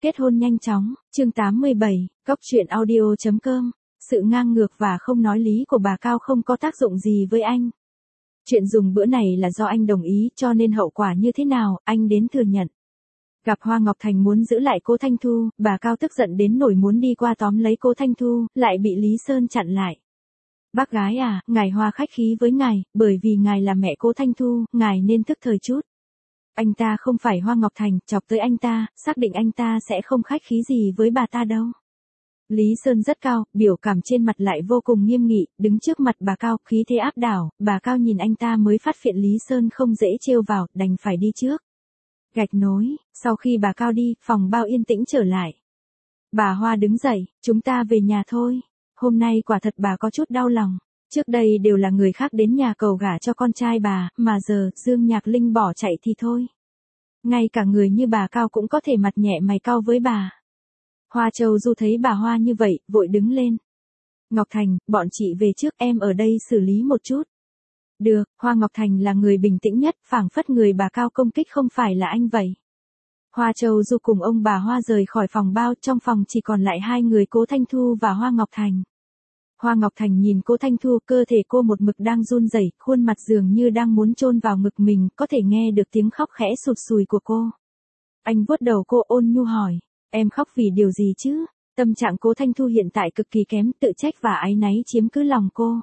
Kết hôn nhanh chóng, chương 87, Cóc truyện audio.com. Sự ngang ngược và không nói lý của bà Cao không có tác dụng gì với anh. Chuyện dùng bữa này là do anh đồng ý, cho nên hậu quả như thế nào, anh đến thừa nhận. Gặp Hoa Ngọc Thành muốn giữ lại cô Thanh Thu, bà Cao tức giận đến nỗi muốn đi qua tóm lấy cô Thanh Thu, lại bị Lý Sơn chặn lại. Bác gái à, ngài Hoa khách khí với ngài, bởi vì ngài là mẹ cô Thanh Thu, ngài nên thức thời chút. Anh ta không phải Hoa Ngọc Thành, chọc tới anh ta, xác định anh ta sẽ không khách khí gì với bà ta đâu. Lý Sơn rất cao, biểu cảm trên mặt lại vô cùng nghiêm nghị, đứng trước mặt bà Cao, khí thế áp đảo, bà Cao nhìn anh ta mới phát hiện Lý Sơn không dễ trêu vào, đành phải đi trước. Gạch nối, sau khi bà Cao đi, phòng bao yên tĩnh trở lại. Bà Hoa đứng dậy, chúng ta về nhà thôi. Hôm nay quả thật bà có chút đau lòng. Trước đây đều là người khác đến nhà cầu gả cho con trai bà, mà giờ, Dương Nhạc Linh bỏ chạy thì thôi. Ngay cả người như bà Cao cũng có thể mặt nhẹ mày cau với bà. Hoa Châu Du thấy bà Hoa như vậy, vội đứng lên. Ngọc Thành, bọn chị về trước, em ở đây xử lý một chút. Được, Hoa Ngọc Thành là người bình tĩnh nhất, phảng phất người bà Cao công kích không phải là anh vậy. Hoa Châu Du cùng ông bà Hoa rời khỏi phòng bao, trong phòng chỉ còn lại hai người Cố Thanh Thu và Hoa Ngọc Thành. Hoa Ngọc Thành nhìn cô Thanh Thu, cơ thể cô một mực đang run rẩy, khuôn mặt dường như đang muốn chôn vào ngực mình, có thể nghe được tiếng khóc khẽ sụt sùi của cô. Anh vuốt đầu cô ôn nhu hỏi, em khóc vì điều gì chứ? Tâm trạng cô Thanh Thu hiện tại cực kỳ kém, tự trách và áy náy chiếm cứ lòng cô.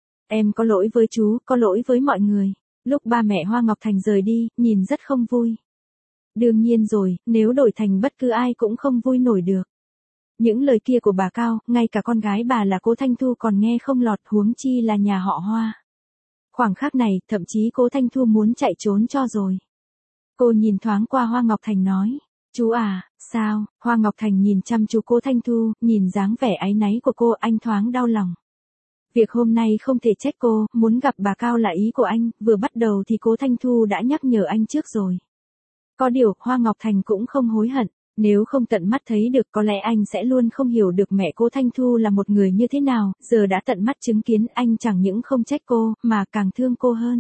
Em có lỗi với chú, có lỗi với mọi người. Lúc ba mẹ Hoa Ngọc Thành rời đi, nhìn rất không vui. Đương nhiên rồi, nếu đổi thành bất cứ ai cũng không vui nổi được. Những lời kia của bà Cao, ngay cả con gái bà là cô Thanh Thu còn nghe không lọt, huống chi là nhà họ Hoa. Khoảng khắc này, thậm chí cô Thanh Thu muốn chạy trốn cho rồi. Cô nhìn thoáng qua Hoa Ngọc Thành nói, chú à, sao? Hoa Ngọc Thành nhìn chăm chú cô Thanh Thu, nhìn dáng vẻ áy náy của cô, anh thoáng đau lòng. Việc hôm nay không thể trách cô, muốn gặp bà Cao là ý của anh, vừa bắt đầu thì cô Thanh Thu đã nhắc nhở anh trước rồi. Có điều, Hoa Ngọc Thành cũng không hối hận. Nếu không tận mắt thấy được có lẽ anh sẽ luôn không hiểu được mẹ cô Thanh Thu là một người như thế nào, giờ đã tận mắt chứng kiến anh chẳng những không trách cô, mà càng thương cô hơn.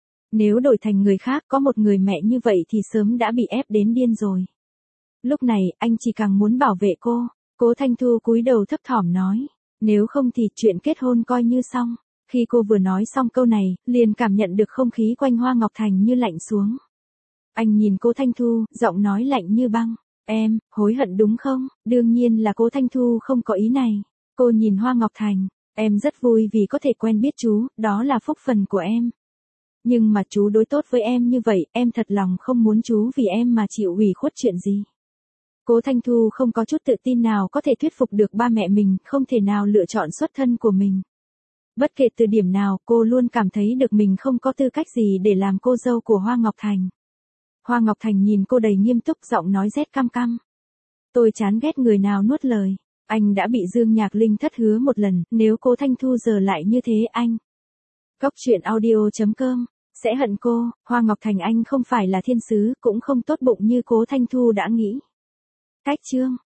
Nếu đổi thành người khác có một người mẹ như vậy thì sớm đã bị ép đến điên rồi. Lúc này, anh chỉ càng muốn bảo vệ cô. Cố Thanh Thu cúi đầu thấp thỏm nói, nếu không thì chuyện kết hôn coi như xong. Khi cô vừa nói xong câu này, liền cảm nhận được không khí quanh Hoa Ngọc Thành như lạnh xuống. Anh nhìn cô Thanh Thu, giọng nói lạnh như băng. Em, hối hận đúng không? Đương nhiên là cô Thanh Thu không có ý này. Cô nhìn Hoa Ngọc Thành, em rất vui vì có thể quen biết chú, đó là phúc phần của em. Nhưng mà chú đối tốt với em như vậy, em thật lòng không muốn chú vì em mà chịu ủy khuất chuyện gì. Cố Thanh Thu không có chút tự tin nào có thể thuyết phục được ba mẹ mình, không thể nào lựa chọn xuất thân của mình. Bất kể từ điểm nào, cô luôn cảm thấy được mình không có tư cách gì để làm cô dâu của Hoa Ngọc Thành. Hoa Ngọc Thành nhìn cô đầy nghiêm túc, giọng nói rét căm căm. Tôi chán ghét người nào nuốt lời. Anh đã bị Dương Nhạc Linh thất hứa một lần, nếu cô Thanh Thu giờ lại như thế anh. Cóc truyện audio.com, sẽ hận cô. Hoa Ngọc Thành anh không phải là thiên sứ, cũng không tốt bụng như cố Thanh Thu đã nghĩ. Cách chương.